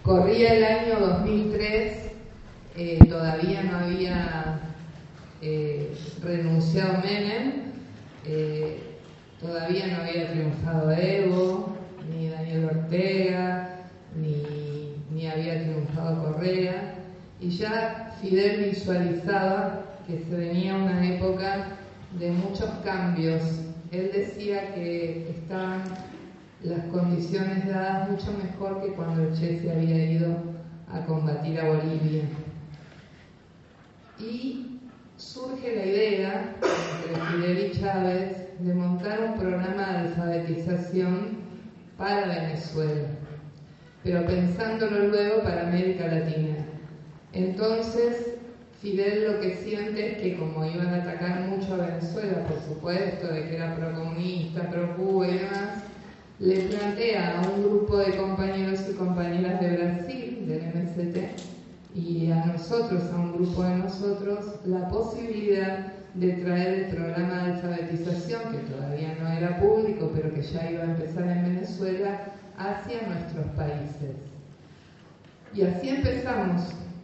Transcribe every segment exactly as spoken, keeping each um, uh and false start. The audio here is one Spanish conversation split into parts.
Corría el año dos mil tres, eh, todavía no había eh, renunciado Menem, eh, todavía no había triunfado Evo, ni Daniel Ortega, ni, ni había triunfado Correa, y ya Fidel visualizaba que se venía una época de muchos cambios. Él decía que estaban las condiciones dadas mucho mejor que cuando el Che se había ido a combatir a Bolivia. Y surge la idea, entre Fidel y Chávez, de montar un programa de alfabetización para Venezuela, pero pensándolo luego para América Latina. Entonces, Fidel lo que siente es que como iban a atacar mucho a Venezuela, por supuesto, de que era procomunista, pro Cuba y demás, le plantea a un grupo de compañeros y compañeras de Brasil, del M S T, y a nosotros, a un grupo de nosotros, la posibilidad de traer el programa de alfabetización, que todavía no era público, pero que ya iba a empezar en Venezuela, hacia nuestros países. Y así empezamos.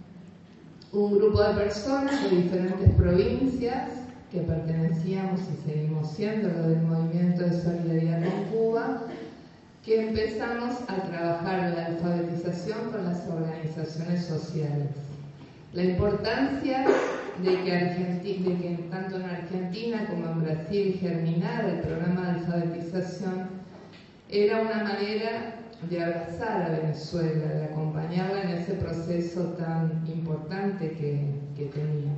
Un grupo de personas de diferentes provincias que pertenecíamos y seguimos siendo lo del movimiento de solidaridad con Cuba, que empezamos a trabajar la alfabetización con las organizaciones sociales. La importancia de que, Argentina, de que tanto en Argentina como en Brasil germinara el programa de alfabetización era una manera de abrazar a Venezuela, de acompañarla en ese proceso tan importante que, que tenía.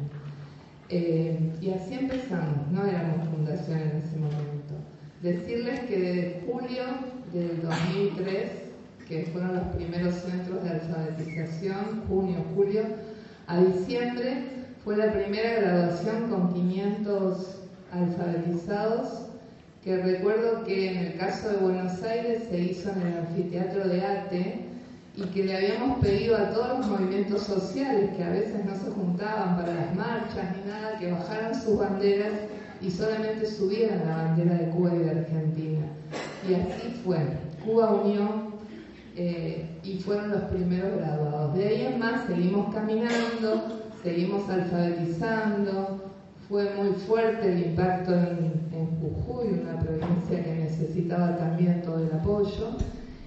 Eh, y así empezamos, no éramos fundación en ese momento. Decirles que desde julio del dos mil tres, que fueron los primeros centros de alfabetización, junio, julio, a diciembre fue la primera graduación con quinientos alfabetizados, que recuerdo que en el caso de Buenos Aires se hizo en el anfiteatro de ATE y que le habíamos pedido a todos los movimientos sociales que a veces no se juntaban para las marchas ni nada, que bajaran sus banderas y solamente subieran la bandera de Cuba y de Argentina. Y así fue. Cuba unió eh, y fueron los primeros graduados. De ahí en más seguimos caminando, seguimos alfabetizando. Fue muy fuerte el impacto en, en Jujuy, una provincia que necesitaba también todo el apoyo.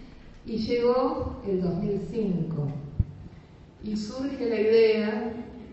Y llegó el dos mil cinco y surge la idea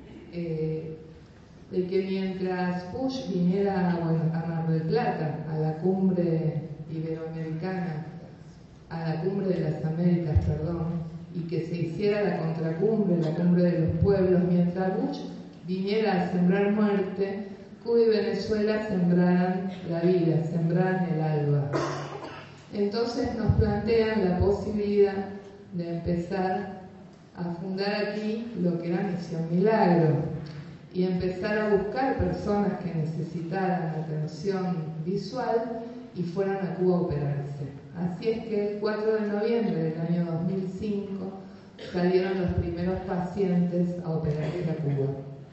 eh, de que mientras Bush viniera bueno, a Mar del Plata, a la cumbre iberoamericana, a la cumbre de las Américas, perdón, y que se hiciera la contracumbre, la cumbre de los pueblos, mientras Bush viniera a sembrar muerte, Cuba y Venezuela sembraran la vida, sembraran el alba. Entonces nos plantean la posibilidad de empezar a fundar aquí lo que era Misión Milagro y empezar a buscar personas que necesitaran atención visual y fueran a Cuba a operarse. Así es que el cuatro de noviembre del año dos mil cinco salieron los primeros pacientes a operarse a Cuba.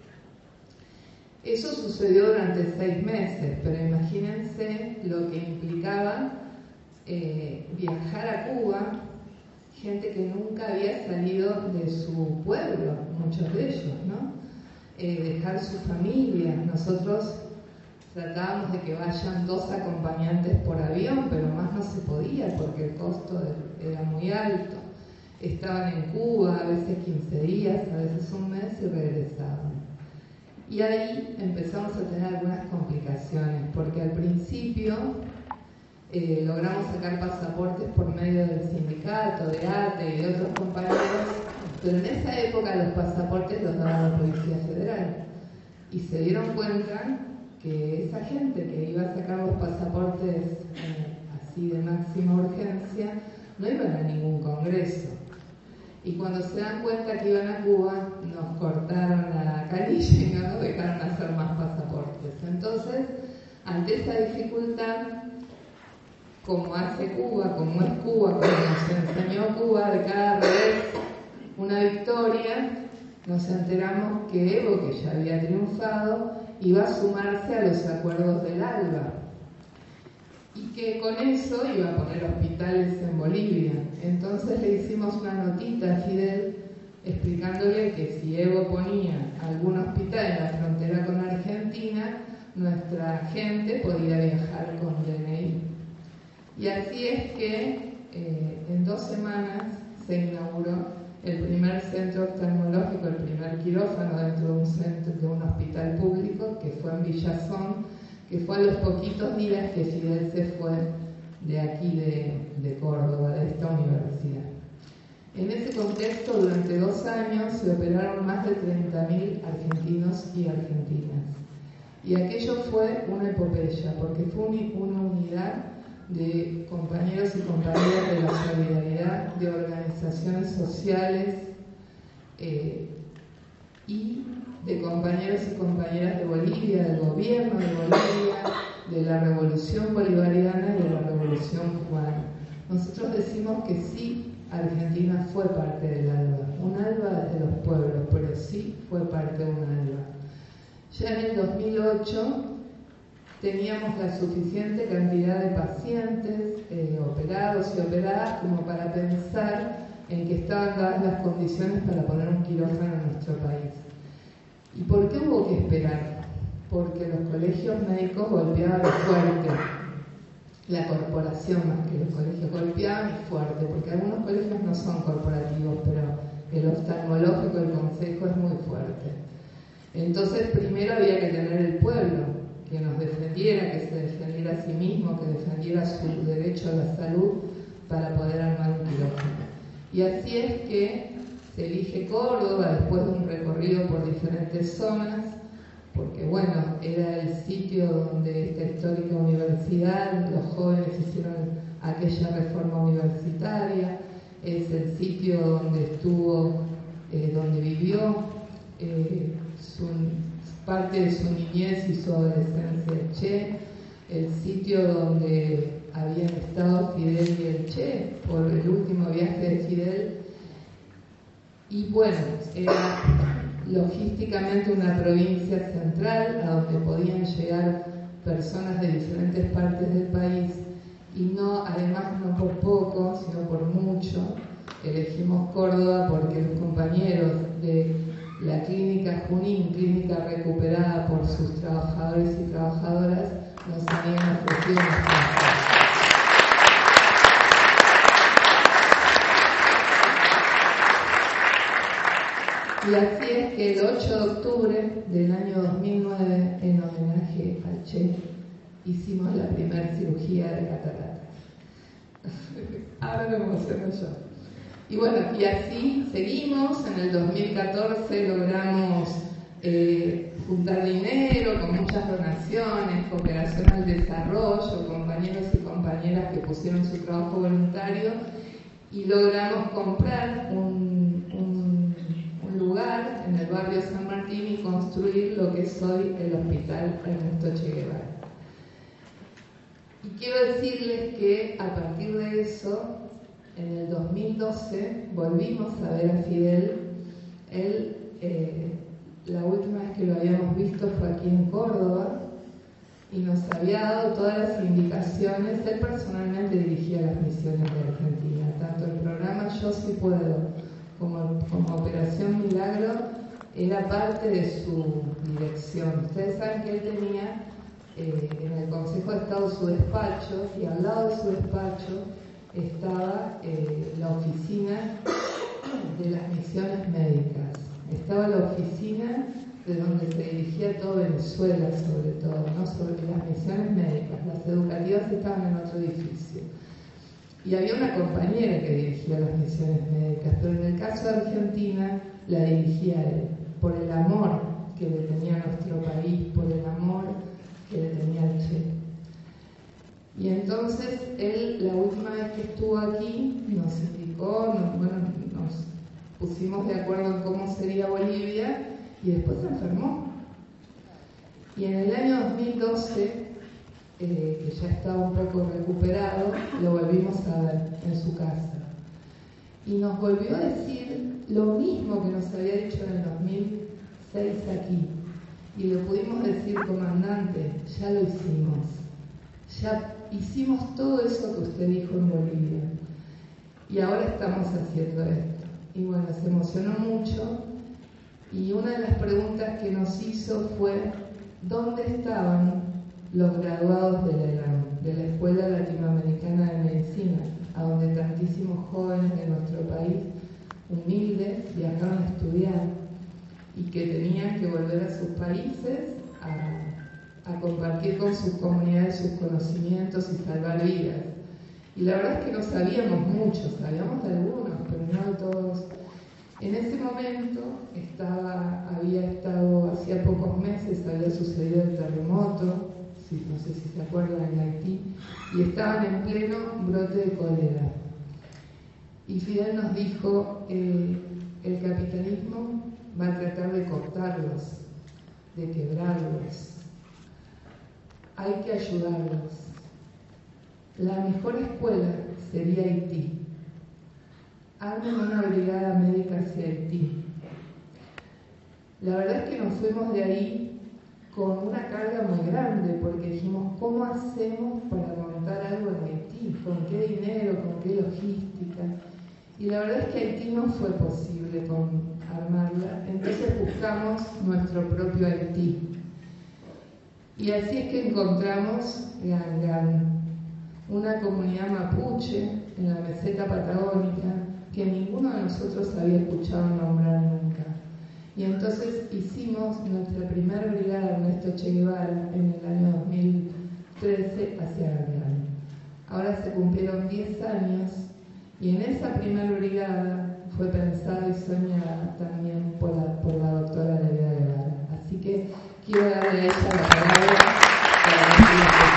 Eso sucedió durante seis meses, pero imagínense lo que implicaba eh, viajar a Cuba, gente que nunca había salido de su pueblo, muchos de ellos, ¿no? Eh, dejar su familia. Nosotros tratábamos de que vayan dos acompañantes por avión, pero más no se podía porque el costo era muy alto. Estaban en Cuba a veces quince días, a veces un mes y regresaban. Y ahí empezamos a tener algunas complicaciones, porque al principio eh, logramos sacar pasaportes por medio del sindicato, de ATE y de otros compañeros, pero en esa época los pasaportes los daba la Policía Federal. Y se dieron cuenta que esa gente que iba a sacar los pasaportes eh, así de máxima urgencia no iban a ningún congreso. Y cuando se dan cuenta que iban a Cuba, nos cortaron la canilla y no nos dejaron hacer más pasaportes. Entonces, ante esa dificultad, como hace Cuba, como es Cuba, como nos enseñó Cuba, de cada revés una victoria, nos enteramos que Evo, que ya había triunfado, iba a sumarse a los acuerdos del ALBA. y que con eso iba a poner hospitales en Bolivia. Entonces le hicimos una notita a Fidel explicándole que si Evo ponía algún hospital en la frontera con Argentina, nuestra gente podía viajar con D N I. Y así es que eh, en dos semanas se inauguró el primer centro oftalmológico, el primer quirófano dentro de un centro, de un hospital público, que fue en Villazón, que fue a los poquitos días que Fidel se fue de aquí de, de Córdoba, de esta universidad. En ese contexto, durante dos años se operaron más de treinta mil argentinos y argentinas. Y aquello fue una epopeya, porque fue una unidad de compañeros y compañeras de la solidaridad, de organizaciones sociales eh, y de compañeros y compañeras de Bolivia, del gobierno de Bolivia, de la revolución bolivariana y de la revolución cubana. Nosotros decimos que sí, Argentina fue parte del ALBA, un ALBA de los pueblos, pero sí fue parte de un ALBA. Ya en el dos mil ocho teníamos la suficiente cantidad de pacientes eh, operados y operadas como para pensar en que estaban dadas las condiciones para poner un quirófano en nuestro país. ¿Y por qué hubo que esperar? Porque los colegios médicos golpeaban fuerte, la corporación más que los colegios golpeaban y fuerte, porque algunos colegios no son corporativos, pero el oftalmológico, el consejo es muy fuerte. Entonces primero había que tener el pueblo que nos defendiera, que se defendiera a sí mismo, que defendiera su derecho a la salud para poder armar un quirófano. Y así es que se elige Córdoba después de un recorrido por diferentes zonas, porque bueno, era el sitio donde esta histórica universidad, los jóvenes hicieron aquella reforma universitaria, es el sitio donde estuvo, eh, donde vivió eh, su, parte de su niñez y su adolescencia el Che, el sitio donde habían estado Fidel y el Che por el último viaje de Fidel. Y bueno, era logísticamente una provincia central a donde podían llegar personas de diferentes partes del país, y no, además no por poco, sino por mucho. Elegimos Córdoba porque los compañeros de la clínica Junín, clínica recuperada por sus trabajadores y trabajadoras, nos habían ofrecido una casa. Y así es que el ocho de octubre del año dos mil nueve, en homenaje al Che, hicimos la primera cirugía de cataratas. Ahora me emociono yo. Y bueno, y así seguimos. En el dos mil catorce logramos eh, juntar dinero con muchas donaciones, cooperación al desarrollo, compañeros y compañeras que pusieron su trabajo voluntario, y logramos comprar un, un, un lugar en el barrio San Martín y construir lo que es hoy el Hospital Ernesto Che Guevara. Y quiero decirles que a partir de eso, en el dos mil doce, volvimos a ver a Fidel. Él, eh, la última vez que lo habíamos visto fue aquí en Córdoba, y nos había dado todas las indicaciones. Él personalmente dirigía las misiones de Argentina, tanto el programa Yo Sí Puedo como, como Operación Milagro era parte de su dirección. Ustedes saben que él tenía eh, en el Consejo de Estado su despacho, y al lado de su despacho estaba eh, la oficina de las misiones médicas. Estaba la oficina de donde se dirigía todo Venezuela, sobre todo, ¿no? Sobre las misiones médicas. Las educativas estaban en otro edificio. Y había una compañera que dirigía las misiones médicas, pero en el caso de Argentina la dirigía él, por el amor que le tenía a nuestro país, por el amor que le tenía al Che. Y entonces él, la última vez que estuvo aquí, nos indicó, nos, bueno, nos pusimos de acuerdo en cómo sería Bolivia, y después se enfermó. Y en el año dos mil doce, eh, que ya estaba un poco recuperado, lo volvimos a ver en su casa. Y nos volvió a decir lo mismo que nos había dicho en el dos mil seis aquí. Y le pudimos decir: comandante, ya lo hicimos. Ya hicimos todo eso que usted dijo en Bolivia y ahora estamos haciendo esto. Y bueno, se emocionó mucho y una de las preguntas que nos hizo fue ¿dónde estaban los graduados de la E L A M, de la Escuela Latinoamericana de Medicina, a donde tantísimos jóvenes de nuestro país, humildes, viajaron a estudiar y que tenían que volver a sus países a, a compartir con sus comunidades sus conocimientos y salvar vidas? Y la verdad es que no sabíamos mucho, sabíamos de algunos, pero no de todos. En ese momento estaba, había estado, hacía pocos meses había sucedido el terremoto, sí, no sé si se acuerdan, en Haití, y estaban en pleno brote de cólera. Y Fidel nos dijo, eh, el capitalismo va a tratar de cortarlos, de quebrarlos. Hay que ayudarlos. La mejor escuela sería Haití. Armen una brigada médica hacia Haití. La verdad es que nos fuimos de ahí con una carga muy grande, porque dijimos, ¿cómo hacemos para montar algo en Haití? ¿Con qué dinero? ¿Con qué logística? Y la verdad es que Haití no fue posible con armarla, entonces buscamos nuestro propio Haití. Y así es que encontramos Gangán, una comunidad mapuche en la meseta patagónica que ninguno de nosotros había escuchado nombrar nunca. Y entonces hicimos nuestra primera brigada Ernesto Che Guevara en el año dos mil trece hacia Gangán. Ahora se cumplieron diez años y en esa primera brigada fue pensada y soñada también por la, por la doctora Nerea Guevara. Así que quiero darle a ella la palabra para decir